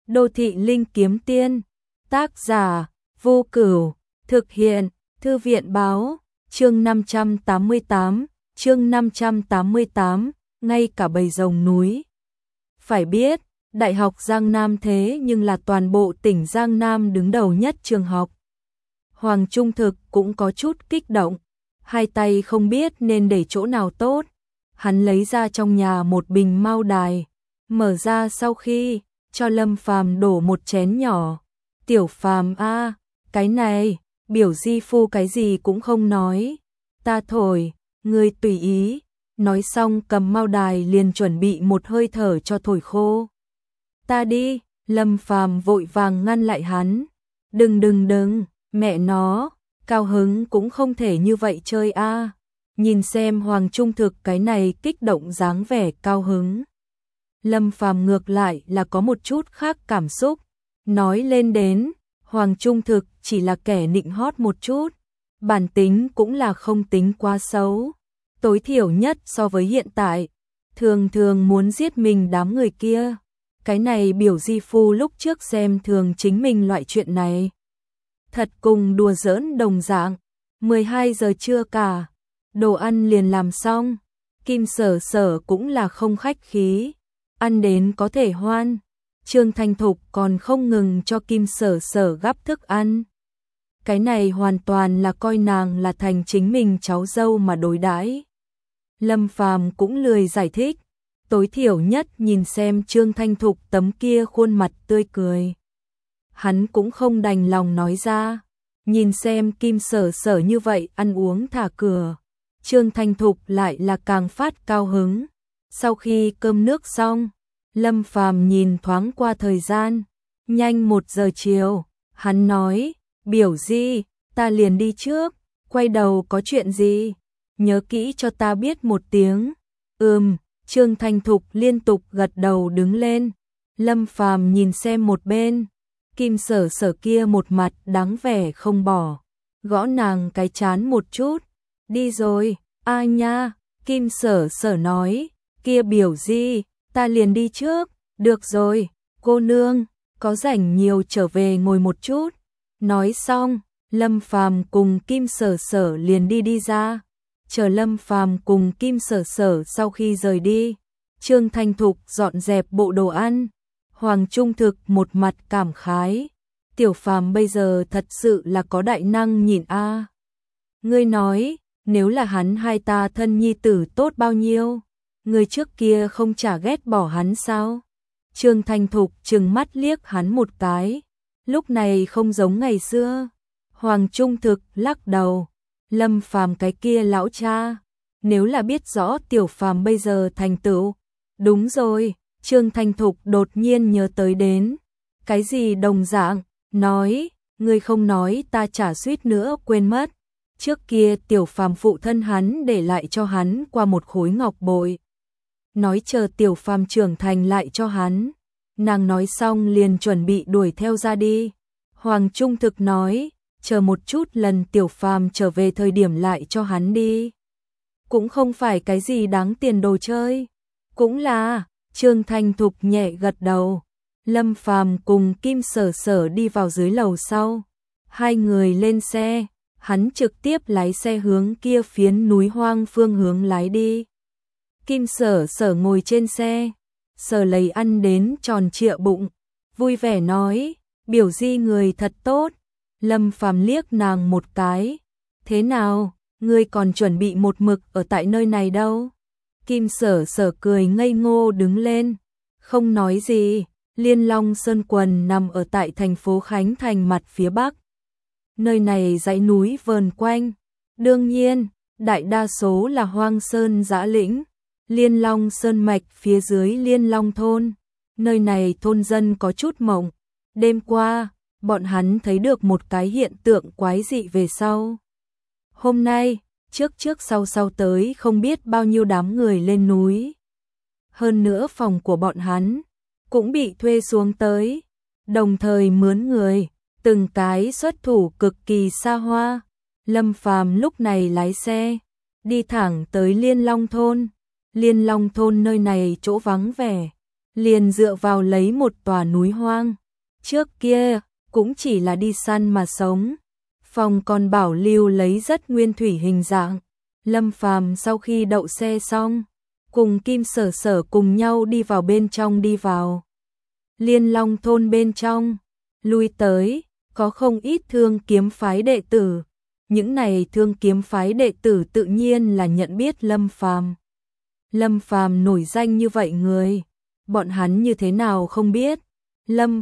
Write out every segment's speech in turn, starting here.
Đô thị linh kiếm tiên, tác giả Vô Cửu, thực hiện Thư viện báo, chương 588, ngay cả bầy rồng núi. Phải biết, Đại học Giang Nam thế nhưng là toàn bộ tỉnh Giang Nam đứng đầu nhất trường học. Hoàng Trung Thực cũng có chút kích động, hai tay không biết nên để chỗ nào tốt. Hắn lấy ra trong nhà một bình mao đài, mở ra sau khi cho Lâm Phàm đổ một chén nhỏ. Tiểu Phàm a, cái này, biểu di phu cái gì cũng không nói. Ta thổi, ngươi tùy ý. Nói xong cầm mao đài liền chuẩn bị một hơi thở cho thổi khô. Ta đi, Lâm Phàm vội vàng ngăn lại hắn. Đừng, mẹ nó, cao hứng cũng không thể như vậy chơi a. Nhìn xem Hoàng Trung Thực cái này kích động dáng vẻ cao hứng. Lâm Phàm ngược lại là có một chút khác cảm xúc. Nói lên đến, Hoàng Trung Thực chỉ là kẻ nịnh hót một chút. Bản tính cũng là không tính quá xấu. Tối thiểu nhất so với hiện tại, thường muốn giết mình đám người kia. Cái này biểu di phu lúc trước xem thường chính mình loại chuyện này. Thật cùng đùa giỡn đồng dạng. 12 giờ trưa cả, đồ ăn liền làm xong. Kim Sở Sở cũng là không khách khí, ăn đến có thể hoan. Trương Thanh Thục còn không ngừng cho Kim Sở Sở gắp thức ăn. Cái này hoàn toàn là coi nàng là thành chính mình cháu dâu mà đối đãi. Lâm Phàm cũng lười giải thích, tối thiểu nhất nhìn xem Trương Thanh Thục tấm kia khuôn mặt tươi cười. Hắn cũng không đành lòng nói ra, nhìn xem Kim Sở Sở như vậy ăn uống thả cửa. Trương Thanh Thục lại là càng phát cao hứng. Sau khi cơm nước xong, Lâm Phàm nhìn thoáng qua thời gian, nhanh 1 giờ chiều, hắn nói, biểu di, ta liền đi trước, quay đầu có chuyện gì, nhớ kỹ cho ta biết một tiếng. Trương Thanh Thục liên tục gật đầu đứng lên. Lâm Phàm nhìn xem một bên, Kim Sở Sở kia một mặt đáng vẻ không bỏ, gõ nàng cái chán một chút. Đi rồi, a nha, Kim Sở Sở nói, kia biểu di, ta liền đi trước. Được rồi, cô nương, có rảnh nhiều trở về ngồi một chút. Nói xong, Lâm Phàm cùng Kim Sở Sở liền đi ra. Chờ Lâm Phàm cùng Kim Sở Sở sau khi rời đi, Trương Thanh Thục dọn dẹp bộ đồ ăn. Hoàng Trung Thực một mặt cảm khái, Tiểu Phàm bây giờ thật sự là có đại năng nhìn a. Ngươi nói, nếu là hắn hai ta thân nhi tử tốt bao nhiêu, người trước kia không chả ghét bỏ hắn sao? Trương Thanh Thục trừng mắt liếc hắn một cái, lúc này không giống ngày xưa. Hoàng Trung Thực lắc đầu, Lâm Phàm cái kia lão cha, nếu là biết rõ Tiểu Phàm bây giờ thành tựu. Đúng rồi, Trương Thanh Thục đột nhiên nhớ tới đến cái gì đồng dạng, nói, ngươi không nói ta chả suýt nữa quên mất. Trước kia Tiểu Phàm phụ thân hắn để lại cho hắn qua một khối ngọc bội, nói chờ Tiểu Phàm trưởng thành lại cho hắn. Nàng nói xong liền chuẩn bị đuổi theo ra đi. Hoàng Trung Thực nói, chờ một chút, lần Tiểu Phàm trở về thời điểm lại cho hắn đi. Cũng không phải cái gì đáng tiền đồ chơi. Cũng là, Trương Thanh Thục nhẹ gật đầu. Lâm Phàm cùng Kim Sở Sở đi vào dưới lầu sau. Hai người lên xe, hắn trực tiếp lái xe hướng kia phiến núi hoang phương hướng lái đi. Kim Sở Sở ngồi trên xe, sờ lấy ăn đến tròn trịa bụng, vui vẻ nói, biểu di người thật tốt. Lâm Phàm liếc nàng một cái, thế nào, ngươi còn chuẩn bị một mực ở tại nơi này đâu? Kim Sở Sở cười ngây ngô đứng lên, không nói gì. Liên Long Sơn Quần nằm ở tại thành phố Khánh Thành mặt phía bắc. Nơi này dãy núi vờn quanh, đương nhiên, đại đa số là hoang sơn dã lĩnh. Liên Long Sơn mạch phía dưới Liên Long thôn, nơi này thôn dân có chút mộng. Đêm qua, bọn hắn thấy được một cái hiện tượng quái dị về sau. Hôm nay, trước sau tới không biết bao nhiêu đám người lên núi. Hơn nữa phòng của bọn hắn cũng bị thuê xuống tới, đồng thời mướn người, từng cái xuất thủ cực kỳ xa hoa. Lâm Phàm lúc này lái xe, đi thẳng tới Liên Long thôn. Liên Long thôn nơi này chỗ vắng vẻ, liền dựa vào lấy một tòa núi hoang. Trước kia, cũng chỉ là đi săn mà sống. Phòng còn bảo lưu lấy rất nguyên thủy hình dạng. Lâm Phàm sau khi đậu xe xong, cùng Kim Sở Sở cùng nhau đi vào bên trong đi vào. Liên Long thôn bên trong, lui tới, có không ít Thương Kiếm phái đệ tử. Những này Thương Kiếm phái đệ tử tự nhiên là nhận biết Lâm Phàm. Lâm Phàm nổi danh như vậy người, bọn hắn như thế nào không biết. Lâm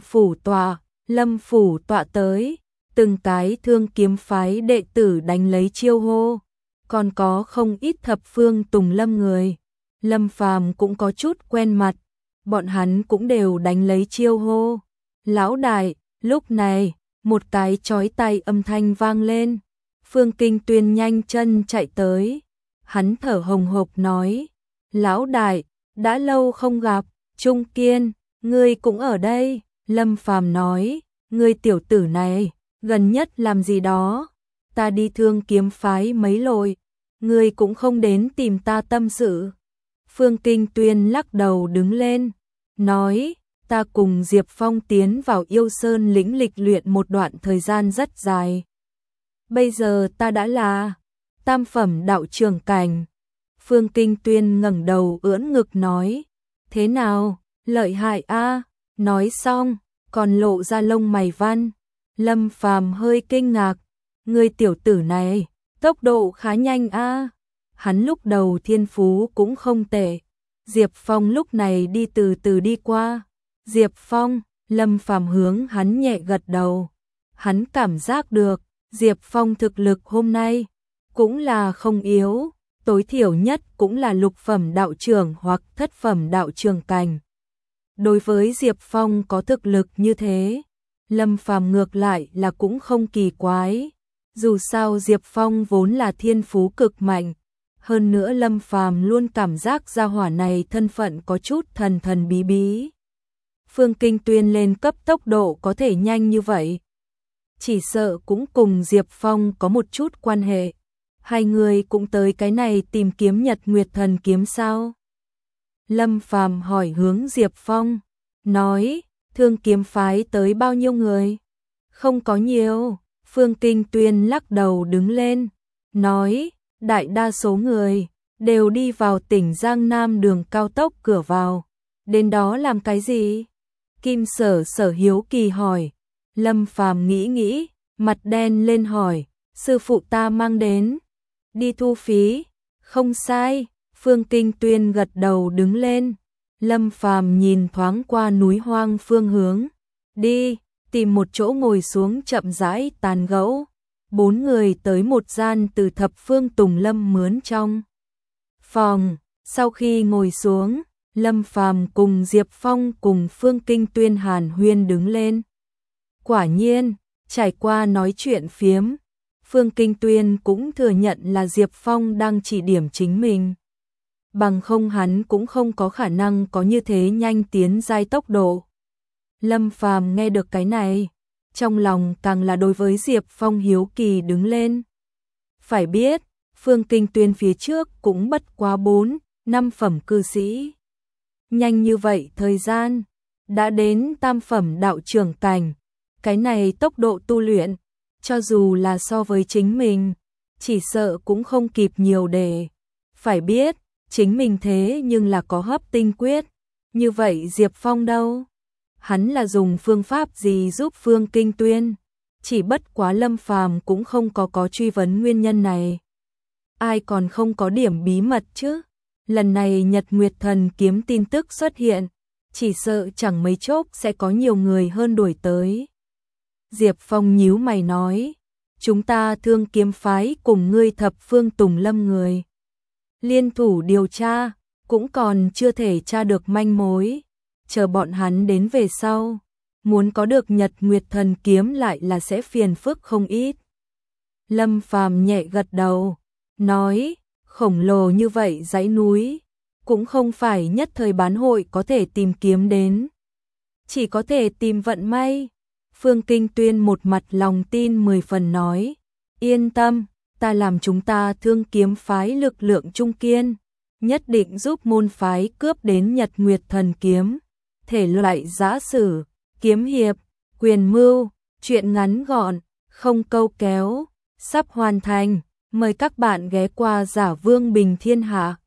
phủ tọa tới, từng cái Thương Kiếm phái đệ tử đánh lấy chiêu hô, còn có không ít thập phương tùng lâm người. Lâm Phàm cũng có chút quen mặt, bọn hắn cũng đều đánh lấy chiêu hô. Lão đại, lúc này, một cái chói tai âm thanh vang lên. Phương Kinh Tuyên nhanh chân chạy tới, hắn thở hồng hộc nói: "Lão đại, đã lâu không gặp, Trung Kiên, ngươi cũng ở đây." Lâm Phàm nói: "Ngươi tiểu tử này, gần nhất làm gì đó? Ta đi Thương Kiếm phái mấy lội, ngươi cũng không đến tìm ta tâm sự." Phương Kinh Tuyên lắc đầu đứng lên, nói: "Ta cùng Diệp Phong tiến vào Yêu Sơn lĩnh lịch luyện một đoạn thời gian rất dài. Bây giờ ta đã là tam phẩm đạo trưởng cảnh." Phương Kinh Tuyên ngẩng đầu ưỡn ngực nói: "Thế nào, lợi hại a?" Nói xong, còn lộ ra lông mày văn. Lâm Phàm hơi kinh ngạc: "Ngươi tiểu tử này, tốc độ khá nhanh a." Hắn lúc đầu thiên phú cũng không tệ. Diệp Phong lúc này đi từ từ đi qua. "Diệp Phong." Lâm Phàm hướng hắn nhẹ gật đầu. Hắn cảm giác được Diệp Phong thực lực hôm nay cũng là không yếu, tối thiểu nhất cũng là lục phẩm đạo trưởng hoặc thất phẩm đạo trưởng cảnh. Đối với Diệp Phong có thực lực như thế, Lâm Phàm ngược lại là cũng không kỳ quái. Dù sao Diệp Phong vốn là thiên phú cực mạnh, hơn nữa Lâm Phàm luôn cảm giác gia hỏa này thân phận có chút thần thần bí bí. Phương Kinh Tuyên lên cấp tốc độ có thể nhanh như vậy, chỉ sợ cũng cùng Diệp Phong có một chút quan hệ. Hai người cũng tới cái này tìm kiếm Nhật Nguyệt Thần kiếm sao? Lâm Phàm hỏi hướng Diệp Phong, nói: "Thương Kiếm phái tới bao nhiêu người?" "Không có nhiều." Phương Kinh Tuyên lắc đầu đứng lên, nói: "Đại đa số người đều đi vào tỉnh Giang Nam đường cao tốc cửa vào. Đến đó làm cái gì?" Kim Sở Sở hiếu kỳ hỏi. Lâm Phàm nghĩ nghĩ, mặt đen lên hỏi: "Sư phụ ta mang đến." "Đi thu phí." "Không sai." Phương Kinh Tuyên gật đầu đứng lên. Lâm Phàm nhìn thoáng qua núi hoang phương hướng. "Đi, tìm một chỗ ngồi xuống chậm rãi tán gẫu." Bốn người tới một gian từ thập phương tùng lâm mướn trong phòng. Sau khi ngồi xuống, Lâm Phàm cùng Diệp Phong cùng Phương Kinh Tuyên hàn huyên đứng lên. Quả nhiên, trải qua nói chuyện phiếm, Phương Kinh Tuyên cũng thừa nhận là Diệp Phong đang chỉ điểm chính mình. Bằng không hắn cũng không có khả năng có như thế nhanh tiến giai tốc độ. Lâm Phàm nghe được cái này, trong lòng càng là đối với Diệp Phong hiếu kỳ đứng lên. Phải biết, Phương Kinh Tuyên phía trước cũng bất quá 4-5 phẩm cư sĩ. Nhanh như vậy thời gian, đã đến tam phẩm đạo trưởng cảnh. Cái này tốc độ tu luyện, cho dù là so với chính mình, chỉ sợ cũng không kịp nhiều để. Phải biết, chính mình thế nhưng là có hấp tinh quyết. Như vậy Diệp Phong đâu? Hắn là dùng phương pháp gì giúp Phương Kinh Tuyên? Chỉ bất quá Lâm Phàm cũng không có truy vấn nguyên nhân này. Ai còn không có điểm bí mật chứ? Lần này Nhật Nguyệt Thần kiếm tin tức xuất hiện, chỉ sợ chẳng mấy chốc sẽ có nhiều người hơn đuổi tới. Diệp Phong nhíu mày nói: "Chúng ta Thương Kiếm phái cùng ngươi thập phương tùng lâm người liên thủ điều tra, cũng còn chưa thể tra được manh mối. Chờ bọn hắn đến về sau, muốn có được Nhật Nguyệt Thần kiếm lại là sẽ phiền phức không ít." Lâm Phàm nhẹ gật đầu, nói: "Khổng lồ như vậy dãy núi, cũng không phải nhất thời bán hội có thể tìm kiếm đến. Chỉ có thể tìm vận may." Phương Kinh Tuyên một mặt lòng tin 10 phần nói: "Yên tâm, ta làm chúng ta Thương Kiếm phái lực lượng trung kiên, nhất định giúp môn phái cướp đến Nhật Nguyệt Thần kiếm." thể loại giã sử, kiếm hiệp, quyền mưu, truyện ngắn gọn, không câu kéo, sắp hoàn thành. Mời các bạn ghé qua Giả Vương Bình Thiên Hạ.